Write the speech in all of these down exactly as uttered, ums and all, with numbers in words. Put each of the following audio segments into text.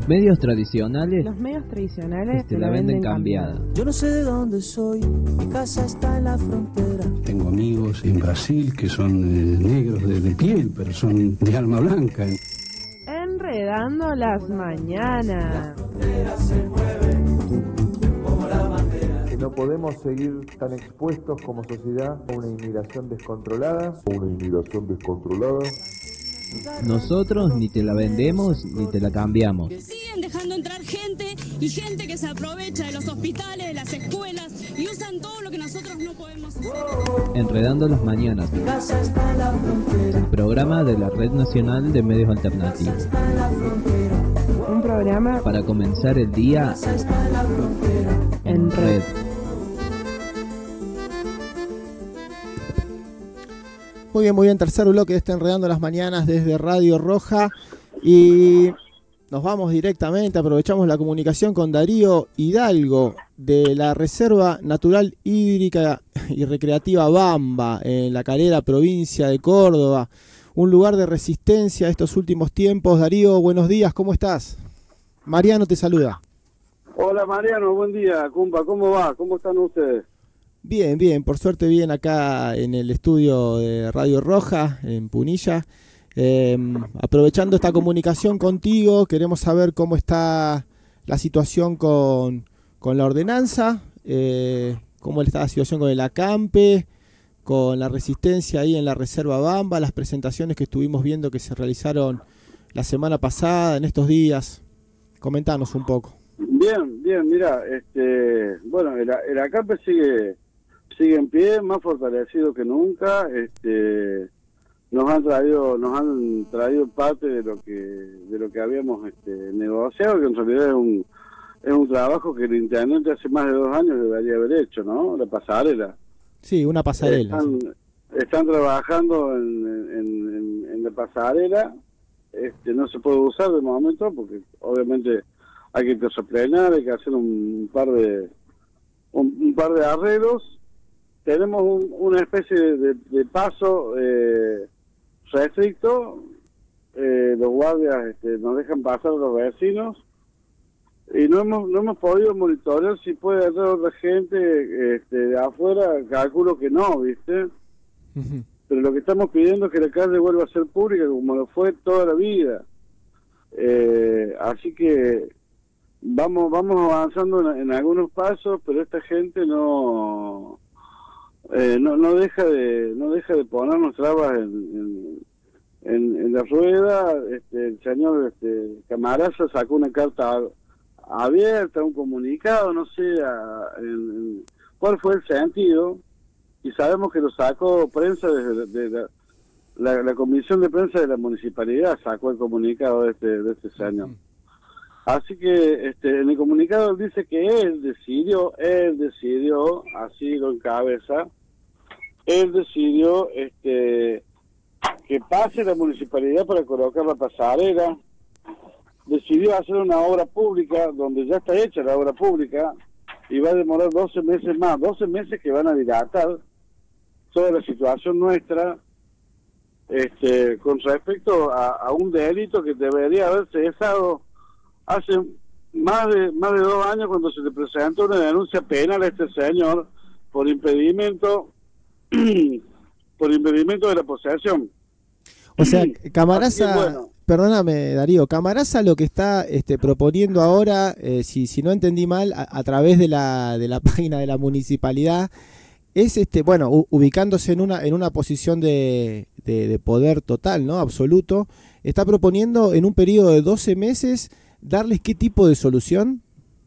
Los medios tradicionales Los medios tradicionales te la venden cambiada. Yo no sé de dónde soy, mi casa está en la frontera. Tengo amigos en Brasil que son eh, negros de, de piel, pero son de alma blanca. Enredando las mañanas. No podemos seguir tan expuestos como sociedad a una inmigración descontrolada. Una inmigración descontrolada. Nosotros ni te la vendemos ni te la cambiamos. Siguen dejando entrar gente y gente que se aprovecha de los hospitales, de las escuelas y usan todo lo que nosotros no podemos hacer. Enredando las mañanas. El programa de la Red Nacional de Medios Alternativos. Un programa para comenzar el día en red. Muy bien, muy bien, tercer bloque de este Enredando las Mañanas desde Radio Roja y nos vamos directamente, aprovechamos la comunicación con Darío Hidalgo de la Reserva Natural Hídrica y Recreativa Bamba en La Calera, provincia de Córdoba, un lugar de resistencia estos últimos tiempos. Darío, buenos días, ¿cómo estás? Mariano te saluda. Hola Mariano, buen día, compa, ¿cómo va? ¿Cómo están ustedes? Bien, bien, por suerte bien acá en el estudio de Radio Roja, en Punilla. Eh, aprovechando esta comunicación contigo, queremos saber cómo está la situación con, con la ordenanza, eh, cómo está la situación con el acampe, con la resistencia ahí en la Reserva Bamba, las presentaciones que estuvimos viendo que se realizaron la semana pasada, en estos días. Comentanos un poco. Bien, bien, mira, este, bueno, el, el acampe sigue... sigue en pie, más fortalecido que nunca. Este, nos han traído, nos han traído parte de lo que, de lo que habíamos este, negociado, que en realidad es un, es un trabajo que el intendente hace más de dos años debería haber hecho, ¿no? La pasarela. Sí, una pasarela. Están, sí. están trabajando en, en, en, en la pasarela. Este, no se puede usar de momento porque obviamente hay que terraplenar, hay que hacer un par de un, un par de arreglos. Tenemos un, una especie de, de paso eh, restricto, eh, los guardias este, nos dejan pasar a los vecinos y no hemos no hemos podido monitorear si puede haber otra gente este, de afuera, calculo que no, ¿viste? Uh-huh. Pero lo que estamos pidiendo es que la calle vuelva a ser pública como lo fue toda la vida. Eh, así que vamos vamos avanzando en, en algunos pasos, pero esta gente no... Eh, no no deja de no deja de ponernos trabas en, en, en, en la rueda. Este, el señor este, Camaraza sacó una carta abierta, un comunicado, no sé a, en, en, cuál fue el sentido, y sabemos que lo sacó prensa desde de la, la, la comisión de prensa de la municipalidad, sacó el comunicado de este, de este señor. Así que este, en el comunicado él dice que él decidió, él decidió, así lo encabeza, él decidió este, que pase la municipalidad para colocar la pasarela, decidió hacer una obra pública donde ya está hecha la obra pública y va a demorar doce meses más, doce meses que van a dilatar toda la situación nuestra este, con respecto a, a un delito que debería haber cesado hace más de más de dos años cuando se le presentó una denuncia penal a este señor por impedimento por impedimento de la posesión. O sea, Camaraza, bueno. Perdóname Darío, Camaraza lo que está este, proponiendo ahora, eh, si si no entendí mal, a, a través de la de la página de la municipalidad, es este bueno u, ubicándose en una en una posición de, de, de poder total, ¿no? Absoluto, está proponiendo en un periodo de doce meses darles qué tipo de solución.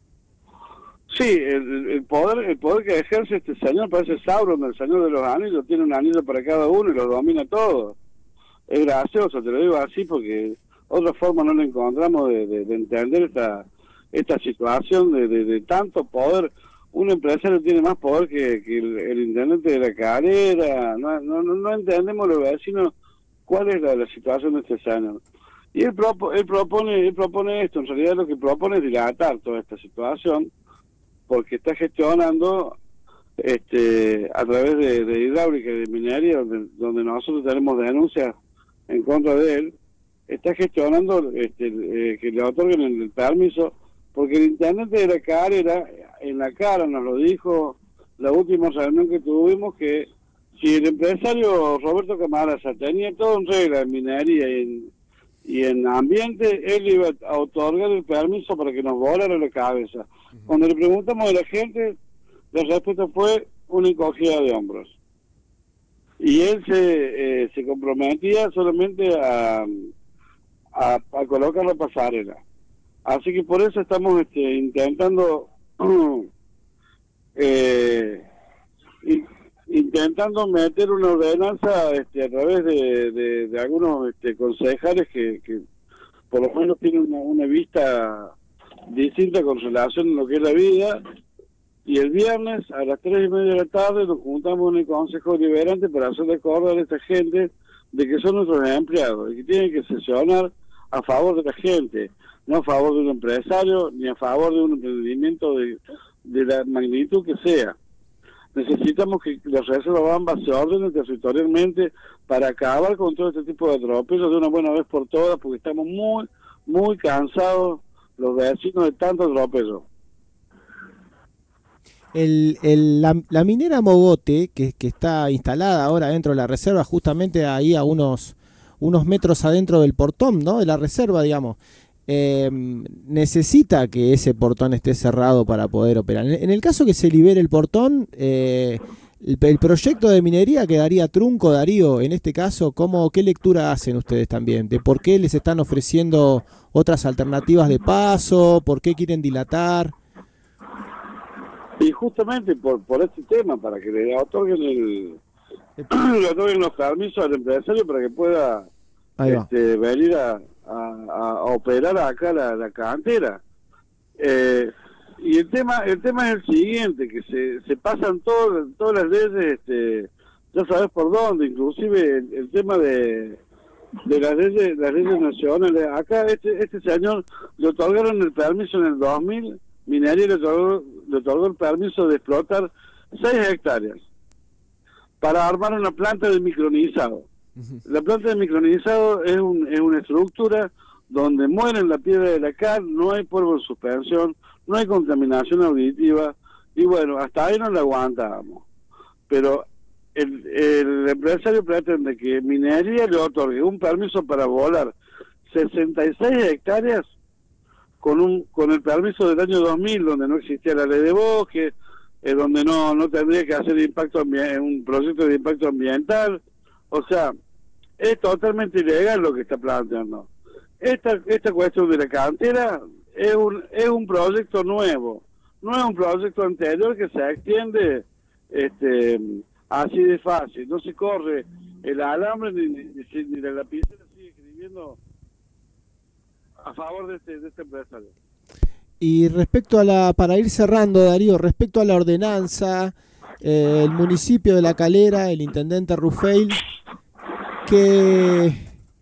Sí, el, el poder el poder que ejerce este señor parece Sauron, el señor de los anillos, tiene un anillo para cada uno y lo domina todo. Es gracioso, te lo digo así porque otra forma no le encontramos de, de, de entender esta esta situación de, de, de tanto poder. Un empresario tiene más poder que, que el, el intendente de La Calera. No, no, no entendemos los vecinos cuál es la, la situación de este señor. Y él, propo, él propone él propone esto, en realidad lo que propone es dilatar toda esta situación, porque está gestionando este a través de, de hidráulica y de minería, donde, donde nosotros tenemos denuncias en contra de él, está gestionando este, eh, que le otorguen el, el permiso, porque el intendente de la carrera, en la cara nos lo dijo la última reunión que tuvimos, que si el empresario Roberto Camarasa tenía todo en regla en minería y en, y en ambiente, él iba a otorgar el permiso para que nos volara la cabeza. Uh-huh. Cuando le preguntamos a la gente, la respuesta fue una encogida de hombros. Y él se, eh, se comprometía solamente a, a, a colocar la pasarela. Así que por eso estamos este, intentando eh, in, intentando meter una ordenanza este, a través de, de, de algunos este, concejales que, que por lo menos tienen una, una vista distinta con relación a lo que es la vida. Y el viernes a las tres y media de la tarde nos juntamos en el Consejo Deliberante para hacerle acordar a esta gente de que son nuestros empleados y que tienen que sesionar a favor de la gente, no a favor de un empresario ni a favor de un emprendimiento de, de la magnitud que sea. Necesitamos que las reservas Bamba se ordenen territorialmente para acabar con todo este tipo de atropellos de una buena vez por todas, porque estamos muy, muy cansados los vecinos de tanto atropello. El, el, la, la minera Mogote, que, que está instalada ahora dentro de la reserva, justamente ahí a unos, unos metros adentro del portón, ¿no? De la reserva, digamos, eh, necesita que ese portón esté cerrado para poder operar. En, en el caso que se libere el portón, eh, el, el proyecto de minería quedaría trunco, Darío. En este caso, ¿cómo, qué lectura hacen ustedes también? ¿De por qué les están ofreciendo otras alternativas de paso? ¿Por qué quieren dilatar? Y justamente por por este tema, para que le otorguen el, le otorguen los permisos al empresario para que pueda este, venir a, a, a operar acá la, la cantera. Eh, y el tema el tema es el siguiente, que se, se pasan todo, todas las leyes, este, ya sabes por dónde, inclusive el, el tema de de las leyes, las leyes nacionales. Acá este este señor le otorgaron el permiso en el dos mil. Minería le otorgó, le otorgó el permiso de explotar seis hectáreas para armar una planta de micronizado. Uh-huh. La planta de micronizado es, un, es una estructura donde mueren la piedra de la cal, no hay polvo en suspensión, no hay contaminación auditiva, y bueno, hasta ahí no la aguantábamos. Pero el, el empresario pretende que Minería le otorgue un permiso para volar sesenta y seis hectáreas con un con el permiso del año dos mil, donde no existía la ley de bosque, eh, donde no no tendría que hacer impacto un proyecto de impacto ambiental. O sea, es totalmente ilegal lo que está planteando. Esta esta cuestión de la cantera es un es un proyecto nuevo, no es un proyecto anterior que se extiende este así de fácil. No se corre el alambre ni, ni, ni, ni la lapicera sigue escribiendo a favor de este, de este empresario. Y respecto a la, para ir cerrando, Darío, respecto a la ordenanza, eh, el municipio de La Calera, el intendente Rufeil, que...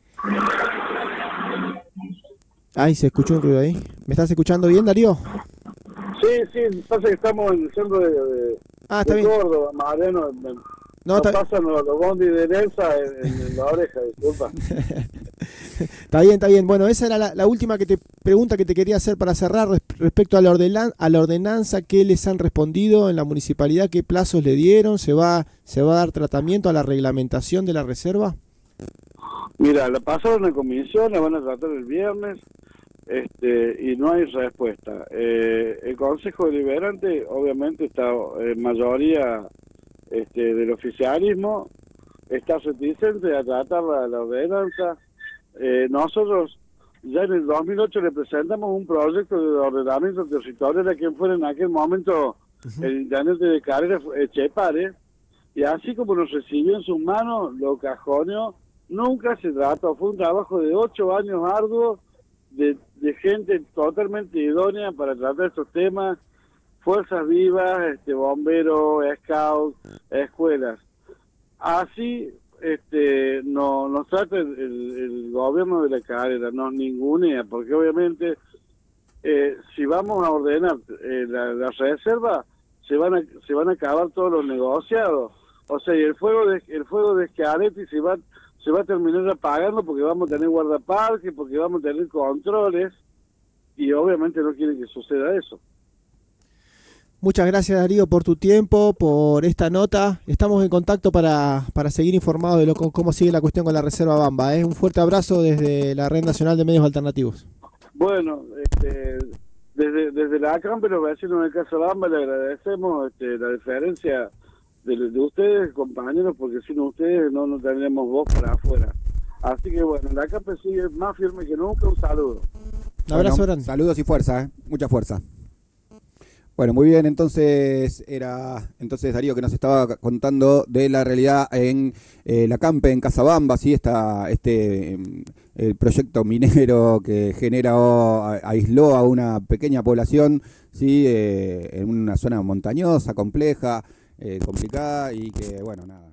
Ay, se escuchó un ruido ahí. ¿Me estás escuchando bien, Darío? Sí, sí, pasa que estamos en el centro de, de, ah, está de bien. Córdoba, Mariano, me, no, nos está... pasan los, los bondis de Nelsa en, en, en la oreja, disculpa. Está bien, está bien. Bueno, esa era la, la última que te pregunta que te quería hacer para cerrar res, respecto a la, ordenan, a la ordenanza. ¿Qué les han respondido en la municipalidad? ¿Qué plazos le dieron? ¿Se va, se va a dar tratamiento a la reglamentación de la reserva? Mira, la pasaron a comisión, la van a tratar el viernes este, y no hay respuesta. Eh, el Consejo Deliberante obviamente está en mayoría este, del oficialismo, está reticente a tratar la, la ordenanza. Eh, nosotros ya en el dos mil ocho le presentamos un proyecto de ordenamiento territorial a quien fuera en aquel momento uh-huh. el intendente de Carrera, Echepare, y así como nos recibió en sus manos, lo cajoneó. Nunca se trató, fue un trabajo de ocho años arduo, de, de gente totalmente idónea para tratar estos temas, fuerzas vivas, este bomberos, scouts, escuelas. Así este no nos trata el, el, el gobierno de La Calera, nos ningunea, porque obviamente eh, si vamos a ordenar eh, la, la reserva, se van a se van a acabar todos los negociados. O sea, y el fuego de el fuego de Schiaretti se va se va a terminar apagando porque vamos a tener guardaparques, porque vamos a tener controles, y obviamente no quieren que suceda eso. Muchas gracias, Darío, por tu tiempo, por esta nota. Estamos en contacto para, para seguir informados de lo, cómo sigue la cuestión con la Reserva Bamba. ¿eh? Un fuerte abrazo desde la Red Nacional de Medios Alternativos. Bueno, este, desde, desde la ACAM, pero vecinos de Casa Bamba, le agradecemos este, la diferencia de, de ustedes, compañeros, porque sin ustedes no, no tendríamos voz para afuera. Así que bueno, la ACAM sigue más firme que nunca. Un saludo. Un abrazo bueno, grande. Saludos y fuerza, ¿eh? Mucha fuerza. Bueno, muy bien, entonces era entonces Darío que nos estaba contando de la realidad en eh, la Campe, en Casabamba, ¿sí? Esta, este eh, el proyecto minero que genera o aisló a una pequeña población, ¿sí? Eh, en una zona montañosa, compleja, eh, complicada y que, bueno, nada.